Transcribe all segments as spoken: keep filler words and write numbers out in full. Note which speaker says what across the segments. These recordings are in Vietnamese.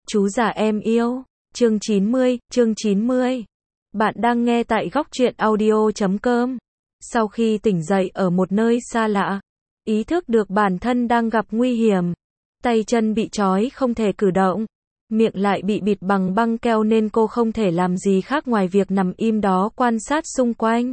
Speaker 1: Chú già em yêu. Chương chín mươi, chương chín mươi. Bạn đang nghe tại góc truyện audio chấm com. Sau khi tỉnh dậy ở một nơi xa lạ, ý thức được bản thân đang gặp nguy hiểm. Tay chân bị trói không thể cử động, miệng lại bị bịt bằng băng keo nên cô không thể làm gì khác ngoài việc nằm im đó quan sát xung quanh.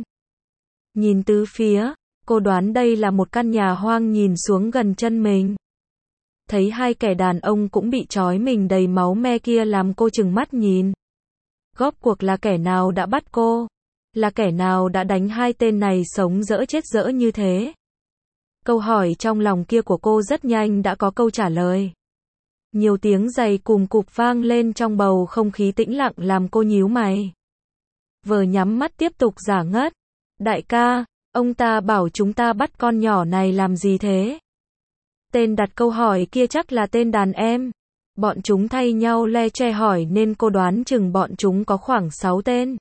Speaker 1: Nhìn tứ phía, cô đoán đây là một căn nhà hoang nhìn xuống gần chân mình. Thấy hai kẻ đàn ông cũng bị trói mình đầy máu me kia làm cô trừng mắt nhìn. Rốt cuộc là kẻ nào đã bắt cô? Là kẻ nào đã đánh hai tên này sống dỡ chết dỡ như thế? Câu hỏi trong lòng kia của cô rất nhanh đã có câu trả lời. Nhiều tiếng giày cùm cụp vang lên trong bầu không khí tĩnh lặng làm cô nhíu mày. Vờ nhắm mắt tiếp tục giả ngất. Đại ca, ông ta bảo chúng ta bắt con nhỏ này làm gì thế? Tên đặt câu hỏi kia chắc là tên đàn em. Bọn chúng thay nhau le che hỏi nên cô đoán chừng bọn chúng có khoảng sáu tên.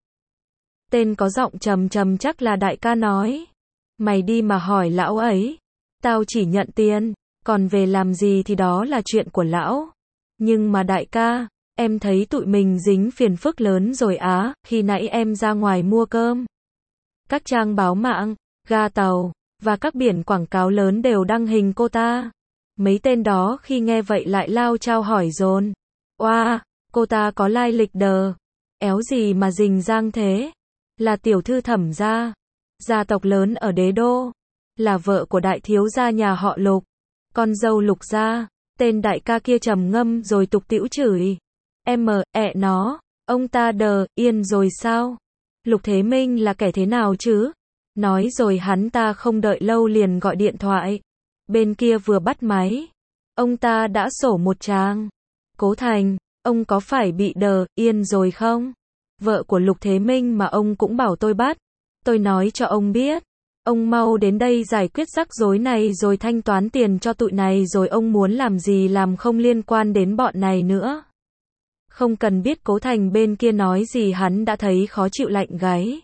Speaker 1: Tên có giọng trầm trầm chắc là đại ca nói. Mày đi mà hỏi lão ấy. Tao chỉ nhận tiền, còn về làm gì thì đó là chuyện của lão. Nhưng mà đại ca, em thấy tụi mình dính phiền phức lớn rồi á, khi nãy em ra ngoài mua cơm. Các trang báo mạng, ga tàu, và các biển quảng cáo lớn đều đăng hình cô ta. Mấy tên đó khi nghe vậy lại lao chao hỏi dồn. Oa, cô ta có lai lịch đờ. Éo gì mà rình rang thế? Là tiểu thư Thẩm gia, gia tộc lớn ở đế đô. Là vợ của đại thiếu gia nhà họ Lục. Con dâu Lục gia. Tên đại ca kia trầm ngâm rồi tục tĩu chửi. Em mờ, ẹ nó, ông ta đờ, yên rồi sao? Lục Thế Minh là kẻ thế nào chứ? Nói rồi hắn ta không đợi lâu liền gọi điện thoại. Bên kia vừa bắt máy, ông ta đã sổ một tràng. Cố Thành, ông có phải bị đờ, yên rồi không? Vợ của Lục Thế Minh mà ông cũng bảo tôi bắt. Tôi nói cho ông biết, ông mau đến đây giải quyết rắc rối này rồi thanh toán tiền cho tụi này rồi ông muốn làm gì làm không liên quan đến bọn này nữa. Không cần biết Cố Thành bên kia nói gì hắn đã thấy khó chịu lạnh gáy.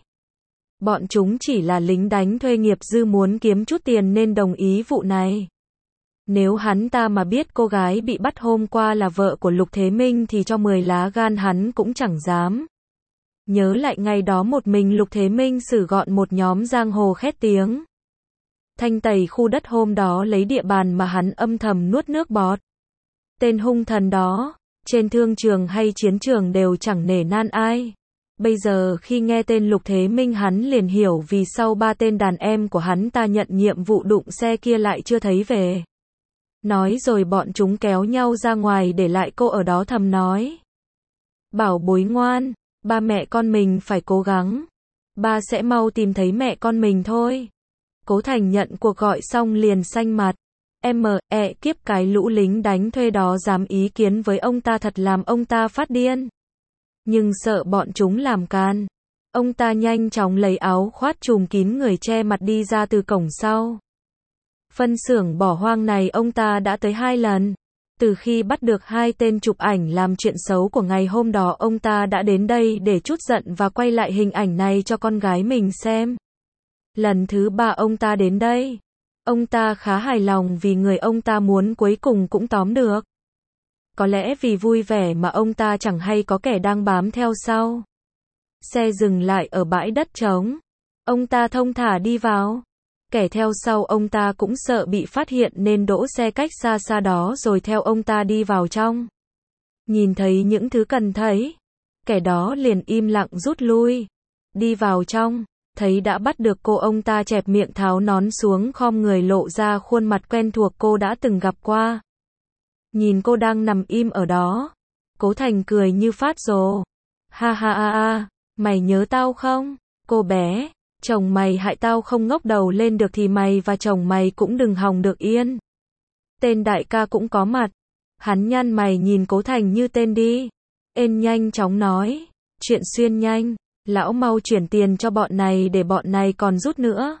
Speaker 1: Bọn chúng chỉ là lính đánh thuê nghiệp dư muốn kiếm chút tiền nên đồng ý vụ này. Nếu hắn ta mà biết cô gái bị bắt hôm qua là vợ của Lục Thế Minh thì cho mười lá gan hắn cũng chẳng dám. Nhớ lại ngày đó một mình Lục Thế Minh xử gọn một nhóm giang hồ khét tiếng. Thanh tẩy khu đất hôm đó lấy địa bàn mà hắn âm thầm nuốt nước bọt. Tên hung thần đó, trên thương trường hay chiến trường đều chẳng nể nan ai. Bây giờ khi nghe tên Lục Thế Minh hắn liền hiểu vì sau ba tên đàn em của hắn ta nhận nhiệm vụ đụng xe kia lại chưa thấy về. Nói rồi bọn chúng kéo nhau ra ngoài để lại cô ở đó thầm nói. Bảo bối ngoan, ba mẹ con mình phải cố gắng. Ba sẽ mau tìm thấy mẹ con mình thôi. Cố Thành nhận cuộc gọi xong liền xanh mặt. Em mờ, ẹ kiếp cái lũ lính đánh thuê đó dám ý kiến với ông ta thật làm ông ta phát điên. Nhưng sợ bọn chúng làm can. Ông ta nhanh chóng lấy áo khoác trùm kín người che mặt đi ra từ cổng sau. Phân xưởng bỏ hoang này ông ta đã tới hai lần. Từ khi bắt được hai tên chụp ảnh làm chuyện xấu của ngày hôm đó ông ta đã đến đây để trút giận và quay lại hình ảnh này cho con gái mình xem. Lần thứ ba ông ta đến đây. Ông ta khá hài lòng vì người ông ta muốn cuối cùng cũng tóm được. Có lẽ vì vui vẻ mà ông ta chẳng hay có kẻ đang bám theo sau. Xe dừng lại ở bãi đất trống. Ông ta thong thả đi vào. Kẻ theo sau ông ta cũng sợ bị phát hiện nên đỗ xe cách xa xa đó rồi theo ông ta đi vào trong. Nhìn thấy những thứ cần thấy, kẻ đó liền im lặng rút lui. Đi vào trong, thấy đã bắt được cô ông ta chẹp miệng tháo nón xuống khom người lộ ra khuôn mặt quen thuộc cô đã từng gặp qua. Nhìn cô đang nằm im ở đó. Cố Thành cười như phát rồ. Ha ha ha ha, mày nhớ tao không? Cô bé, chồng mày hại tao không ngóc đầu lên được thì mày và chồng mày cũng đừng hòng được yên. Tên đại ca cũng có mặt. Hắn nhăn mày nhìn Cố Thành như tên đi. Ên nhanh chóng nói. Chuyện xuyên nhanh. Lão mau chuyển tiền cho bọn này để bọn này còn rút nữa.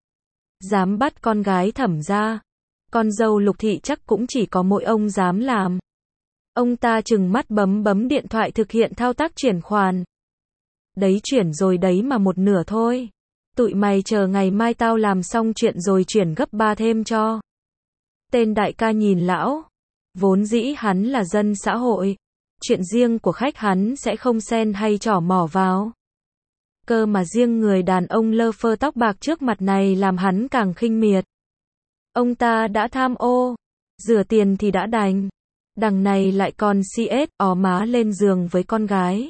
Speaker 1: Dám bắt con gái Thẩm gia. Con dâu Lục thị chắc cũng chỉ có mỗi ông dám làm. Ông ta trừng mắt bấm bấm điện thoại thực hiện thao tác chuyển khoản. Đấy chuyển rồi đấy mà một nửa thôi. Tụi mày chờ ngày mai tao làm xong chuyện rồi chuyển gấp ba thêm cho. Tên đại ca nhìn lão. Vốn dĩ hắn là dân xã hội. Chuyện riêng của khách hắn sẽ không xen hay trỏ mỏ vào. Cơ mà riêng người đàn ông lơ phơ tóc bạc trước mặt này làm hắn càng khinh miệt. Ông ta đã tham ô, rửa tiền thì đã đành. Đằng này lại còn xê ét ó má lên giường với con gái.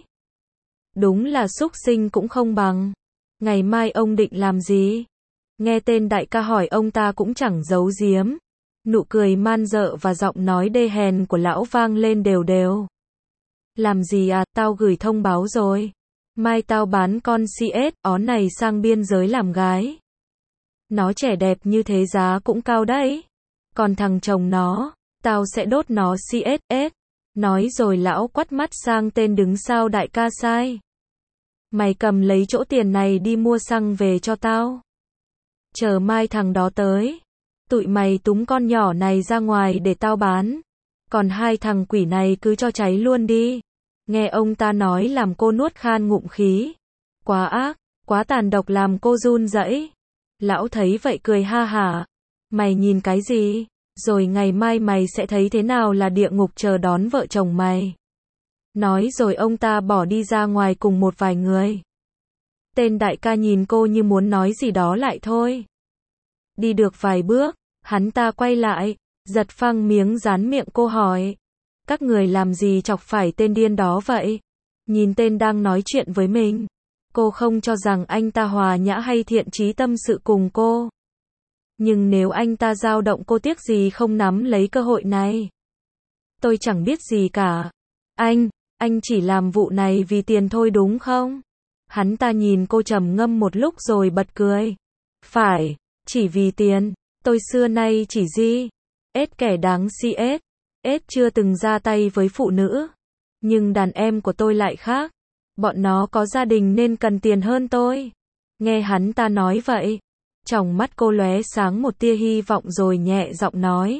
Speaker 1: Đúng là súc sinh cũng không bằng. Ngày mai ông định làm gì? Nghe tên đại ca hỏi ông ta cũng chẳng giấu giếm. Nụ cười man dợ và giọng nói đê hèn của lão vang lên đều đều. Làm gì à, tao gửi thông báo rồi. Mai tao bán con xê ét ó này sang biên giới làm gái. Nó trẻ đẹp như thế giá cũng cao đấy. Còn thằng chồng nó, tao sẽ đốt nó xê ét ét. Nói rồi lão quắt mắt sang tên đứng sau đại ca sai. Mày cầm lấy chỗ tiền này đi mua xăng về cho tao. Chờ mai thằng đó tới. Tụi mày túm con nhỏ này ra ngoài để tao bán. Còn hai thằng quỷ này cứ cho cháy luôn đi. Nghe ông ta nói làm cô nuốt khan ngụm khí. Quá ác, quá tàn độc làm cô run rẩy. Lão thấy vậy cười ha hả. Mày nhìn cái gì? Rồi ngày mai mày sẽ thấy thế nào là địa ngục chờ đón vợ chồng mày. Nói rồi ông ta bỏ đi ra ngoài cùng một vài người. Tên đại ca nhìn cô như muốn nói gì đó lại thôi. Đi được vài bước, hắn ta quay lại, giật phăng miếng dán miệng cô hỏi. Các người làm gì chọc phải tên điên đó vậy? Nhìn tên đang nói chuyện với mình. Cô không cho rằng anh ta hòa nhã hay thiện chí tâm sự cùng cô. Nhưng nếu anh ta dao động cô tiếc gì không nắm lấy cơ hội này. Tôi chẳng biết gì cả. Anh, anh chỉ làm vụ này vì tiền thôi đúng không? Hắn ta nhìn cô trầm ngâm một lúc rồi bật cười. Phải, chỉ vì tiền, tôi xưa nay chỉ di. Ết kẻ đáng xê ét. Ết chưa từng ra tay với phụ nữ. Nhưng đàn em của tôi lại khác. Bọn nó có gia đình nên cần tiền hơn tôi. Nghe hắn ta nói vậy. Trong mắt cô lóe sáng một tia hy vọng rồi nhẹ giọng nói.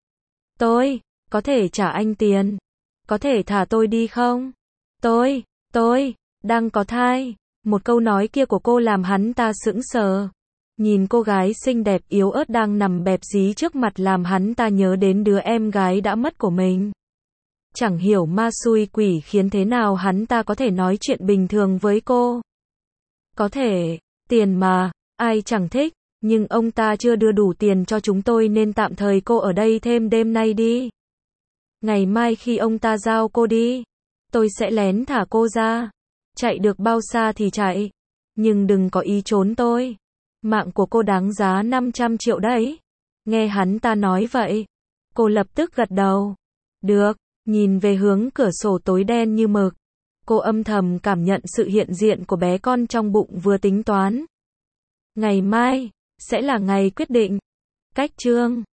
Speaker 1: Tôi, có thể trả anh tiền. Có thể thả tôi đi không? Tôi, tôi, đang có thai. Một câu nói kia của cô làm hắn ta sững sờ. Nhìn cô gái xinh đẹp yếu ớt đang nằm bẹp dí trước mặt làm hắn ta nhớ đến đứa em gái đã mất của mình. Chẳng hiểu ma xui quỷ khiến thế nào hắn ta có thể nói chuyện bình thường với cô. Có thể, tiền mà, ai chẳng thích, nhưng ông ta chưa đưa đủ tiền cho chúng tôi nên tạm thời cô ở đây thêm đêm nay đi. Ngày mai khi ông ta giao cô đi, tôi sẽ lén thả cô ra. Chạy được bao xa thì chạy, nhưng đừng có ý trốn tôi. Mạng của cô đáng giá năm trăm triệu đấy. Nghe hắn ta nói vậy, cô lập tức gật đầu. Được, nhìn về hướng cửa sổ tối đen như mực. Cô âm thầm cảm nhận sự hiện diện của bé con trong bụng vừa tính toán. Ngày mai, sẽ là ngày quyết định. Cách chương